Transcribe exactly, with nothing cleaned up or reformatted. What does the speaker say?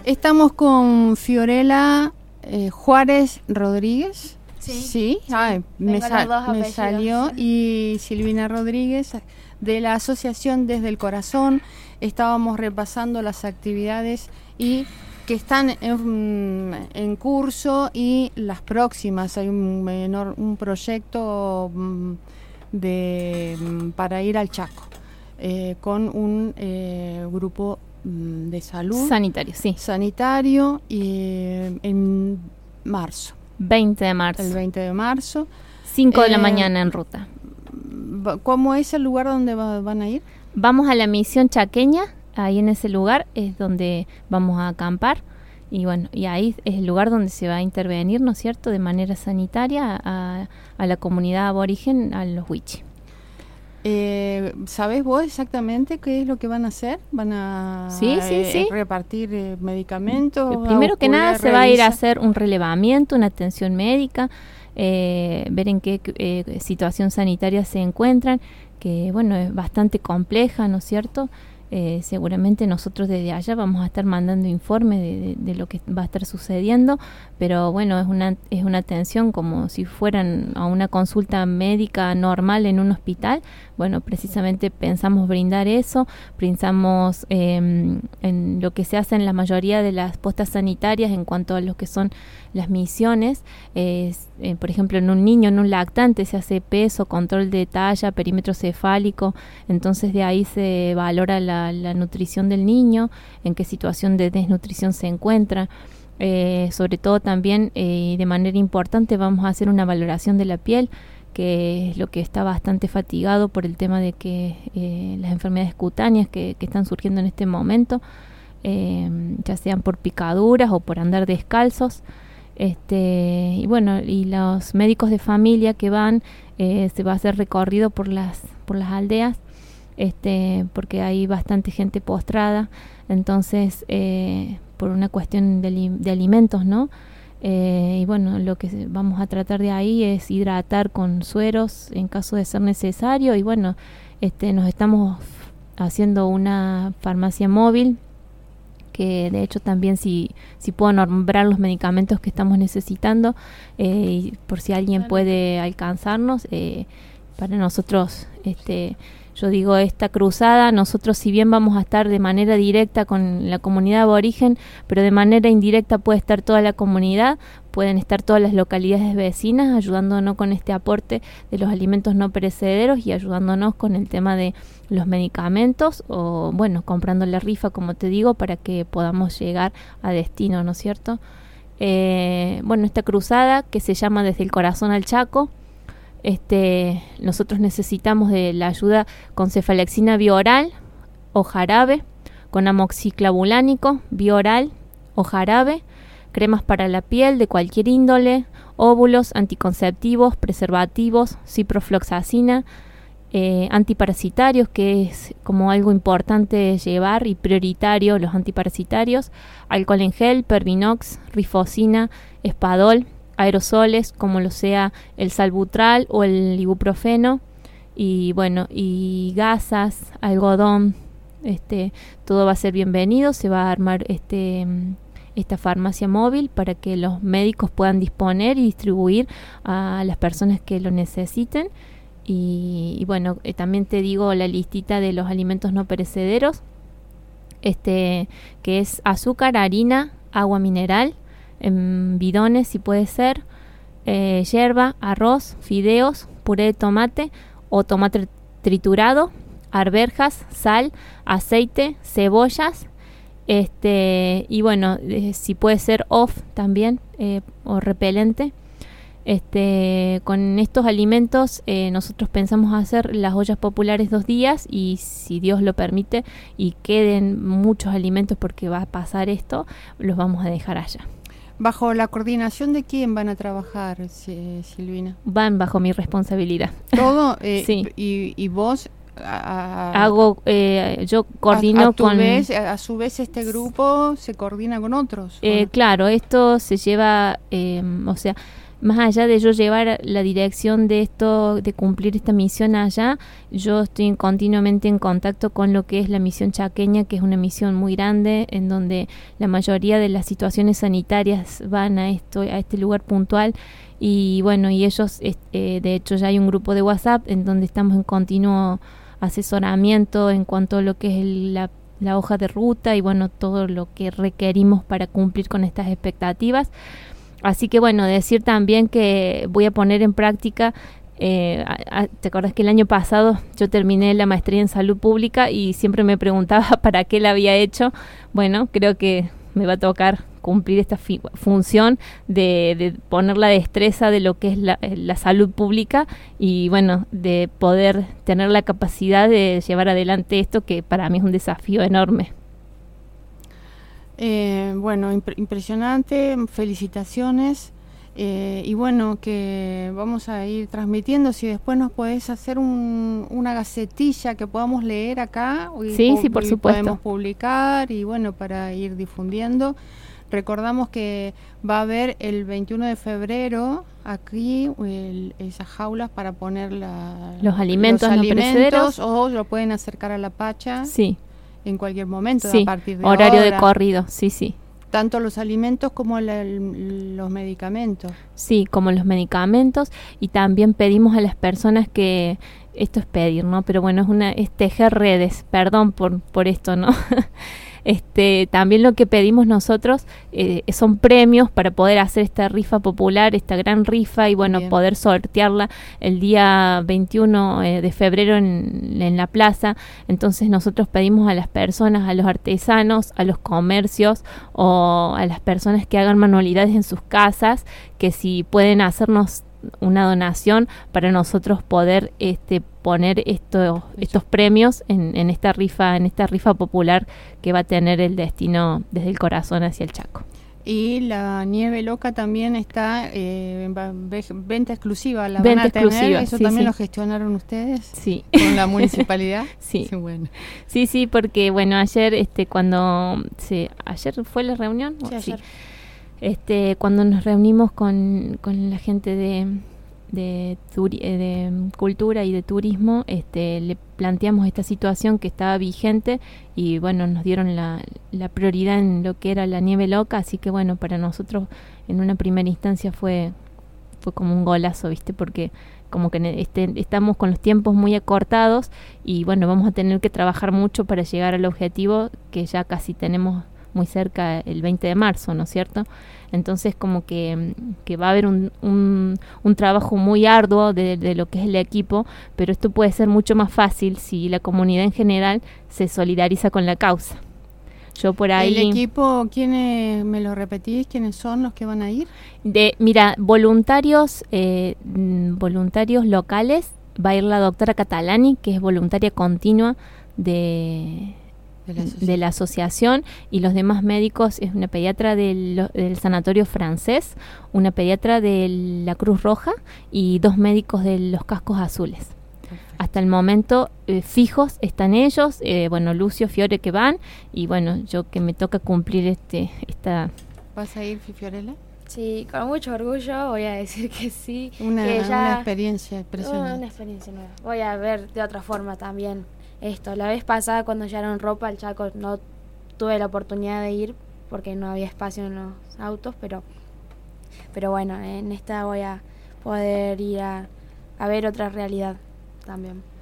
Estamos con Fiorella eh, Juárez Rodríguez. Sí, sí. Ay, me, sa- me salió. Y Silvina Rodríguez, de la Asociación Desde el Corazón. Estábamos repasando las actividades y que están en, en curso y las próximas. Hay un, menor, un proyecto de, para ir al Chaco eh, con un eh, grupo de salud sanitario, sí. Sanitario y en marzo. veinte de marzo. El veinte de marzo. cinco eh, de la mañana en ruta. ¿Cómo es el lugar donde va, van a ir? Vamos a la misión chaqueña, ahí en ese lugar es donde vamos a acampar y bueno, y ahí es el lugar donde se va a intervenir, ¿no es cierto?, de manera sanitaria a, a la comunidad aborigen, a los Wichi. Eh, ¿Sabés vos exactamente qué es lo que van a hacer? ¿Van a sí, sí, eh, sí. repartir eh, medicamentos? Primero que nada se va a ir a hacer un relevamiento, una atención médica, eh, ver en qué eh, situación sanitaria se encuentran, que bueno, es bastante compleja, ¿no es cierto? Eh, seguramente nosotros desde allá vamos a estar mandando informes de, de, de lo que va a estar sucediendo, pero bueno, es una es una atención como si fueran a una consulta médica normal en un hospital. Bueno, precisamente pensamos brindar eso, pensamos eh, en lo que se hace en la mayoría de las postas sanitarias en cuanto a lo que son las misiones. Eh, eh, por ejemplo, en un niño, en un lactante, se hace peso, control de talla, perímetro cefálico, entonces de ahí se valora la, la nutrición del niño, en qué situación de desnutrición se encuentra. Eh, sobre todo también, eh, de manera importante, vamos a hacer una valoración de la piel, que es lo que está bastante fatigado por el tema de que eh, las enfermedades cutáneas que, que están surgiendo en este momento, eh, ya sean por picaduras o por andar descalzos. Este, y bueno, y los médicos de familia que van, eh, se va a hacer recorrido por las por las aldeas, este, porque hay bastante gente postrada, entonces eh, por una cuestión de, li- de alimentos, ¿no? Eh, y bueno, lo que vamos a tratar de ahí es hidratar con sueros en caso de ser necesario, y bueno, este, nos estamos haciendo una farmacia móvil, que de hecho también si, si puedo nombrar los medicamentos que estamos necesitando, eh, y por si alguien puede alcanzarnos, eh, para nosotros, este, yo digo, esta cruzada, nosotros si bien vamos a estar de manera directa con la comunidad aborigen, pero de manera indirecta puede estar toda la comunidad, pueden estar todas las localidades vecinas ayudándonos con este aporte de los alimentos no perecederos y ayudándonos con el tema de los medicamentos, o bueno, comprando la rifa, como te digo, para que podamos llegar a destino, ¿no es cierto? Eh, bueno, esta cruzada que se llama Desde el Corazón al Chaco, este, nosotros necesitamos de la ayuda con cefalexina bioral o jarabe, con amoxiclavulánico bioral o jarabe, cremas para la piel de cualquier índole, óvulos, anticonceptivos, preservativos, ciprofloxacina, eh, antiparasitarios, que es como algo importante llevar y prioritario, los antiparasitarios, alcohol en gel, Pervinox, rifocina, espadol, aerosoles como lo sea el salbutral o el ibuprofeno, y bueno, y gasas, algodón, este, todo va a ser bienvenido. Se va a armar este esta farmacia móvil para que los médicos puedan disponer y distribuir a las personas que lo necesiten. Y, y bueno, eh, también te digo la listita de los alimentos no perecederos, este, que es azúcar, harina, agua mineral, en bidones si puede ser, eh, yerba, arroz, fideos, puré de tomate o tomate triturado, arvejas, sal, aceite, cebollas, este, y bueno, eh, si puede ser off también, eh, o repelente. Este, con estos alimentos eh, nosotros pensamos hacer las ollas populares dos días, y si Dios lo permite y queden muchos alimentos, porque va a pasar esto, los vamos a dejar allá. ¿Bajo la coordinación de quién van a trabajar, Silvina? Van bajo mi responsabilidad. ¿Todo? Eh, sí. Y, y vos... A, hago eh, yo coordino a, a con vez, a, a su vez este grupo se coordina con otros. Eh, claro, esto se lleva, eh, o sea, más allá de yo llevar la dirección de esto, de cumplir esta misión allá, yo estoy continuamente en contacto con lo que es la misión chaqueña, que es una misión muy grande, en donde la mayoría de las situaciones sanitarias van a esto, a este lugar puntual. Y bueno, y ellos, eh, de hecho ya hay un grupo de WhatsApp en donde estamos en continuo asesoramiento en cuanto a lo que es el, la, la hoja de ruta y bueno, todo lo que requerimos para cumplir con estas expectativas. Así que bueno, decir también que voy a poner en práctica, eh, a, a, ¿te acuerdas que el año pasado yo terminé la maestría en salud pública y siempre me preguntaba para qué la había hecho? Bueno, creo que me va a tocar cumplir esta fi- función de, de poner la destreza de lo que es la, la salud pública y bueno, de poder tener la capacidad de llevar adelante esto que para mí es un desafío enorme. Eh, bueno, imp- impresionante, felicitaciones eh, y bueno, que vamos a ir transmitiendo, si después nos podés hacer un, una gacetilla que podamos leer acá y sí, pu- sí, por y supuesto. podemos publicar y bueno, para ir difundiendo. Recordamos que va a haber el veintiuno de febrero aquí el, esas jaulas para poner la, los alimentos, los no alimentos perecederos. O lo pueden acercar a la Pacha. Sí. En cualquier momento, sí, a partir de horario ahora. de corrido, sí, sí. Tanto los alimentos como la, el, los medicamentos. Sí, como los medicamentos y también pedimos a las personas que, esto es pedir, ¿no? Pero bueno, es una es tejer redes, perdón por, por esto, ¿no? Este, también lo que pedimos nosotros eh, son premios para poder hacer esta rifa popular, esta gran rifa y bueno, Bien. poder sortearla el día veintiuno eh, de febrero en, en la plaza. Entonces nosotros pedimos a las personas, a los artesanos, a los comercios o a las personas que hagan manualidades en sus casas, que si pueden hacernos una donación para nosotros poder este poner esto, estos premios en, en esta rifa, en esta rifa popular que va a tener el destino desde el corazón hacia el Chaco. Y la nieve loca también está eh, venta exclusiva, la venta van a tener, exclusiva, eso sí, también sí. lo gestionaron ustedes, sí, con la municipalidad. sí. sí, bueno, sí, sí, porque bueno ayer, este, cuando se, ayer fue la reunión, sí, ayer. Sí. Este, cuando nos reunimos con, con la gente de De, turi- de cultura y de turismo, este, le planteamos esta situación que estaba vigente y bueno, nos dieron la, la prioridad en lo que era la nieve loca, así que bueno, para nosotros en una primera instancia fue fue como un golazo, ¿viste? Porque como que este, estamos con los tiempos muy acortados y bueno, vamos a tener que trabajar mucho para llegar al objetivo que ya casi tenemos muy cerca el veinte de marzo, ¿no es cierto? Entonces como que, que va a haber un, un, un trabajo muy arduo de, de lo que es el equipo, pero esto puede ser mucho más fácil si la comunidad en general se solidariza con la causa. Yo por ahí... ¿El equipo, quiénes, me lo repetís, quiénes son los que van a ir? De, mira, voluntarios, eh, voluntarios locales, va a ir la doctora Catalani, que es voluntaria continua de... De la, de la asociación y los demás médicos es una pediatra del, del sanatorio francés, una pediatra de la Cruz Roja y dos médicos de los cascos azules. Perfecto. Hasta el momento eh, fijos están ellos, eh, bueno, Lucio, Fiore que van y bueno, yo que me toca cumplir este esta... ¿Vas a ir, Fiorella? Sí, con mucho orgullo voy a decir que sí. Una, que ya, una experiencia impresionante. Una experiencia nueva. Voy a ver de otra forma también esto. La vez pasada cuando llegaron ropa al Chaco no tuve la oportunidad de ir porque no había espacio en los autos, pero pero bueno, en esta voy a poder ir a, a ver otra realidad también.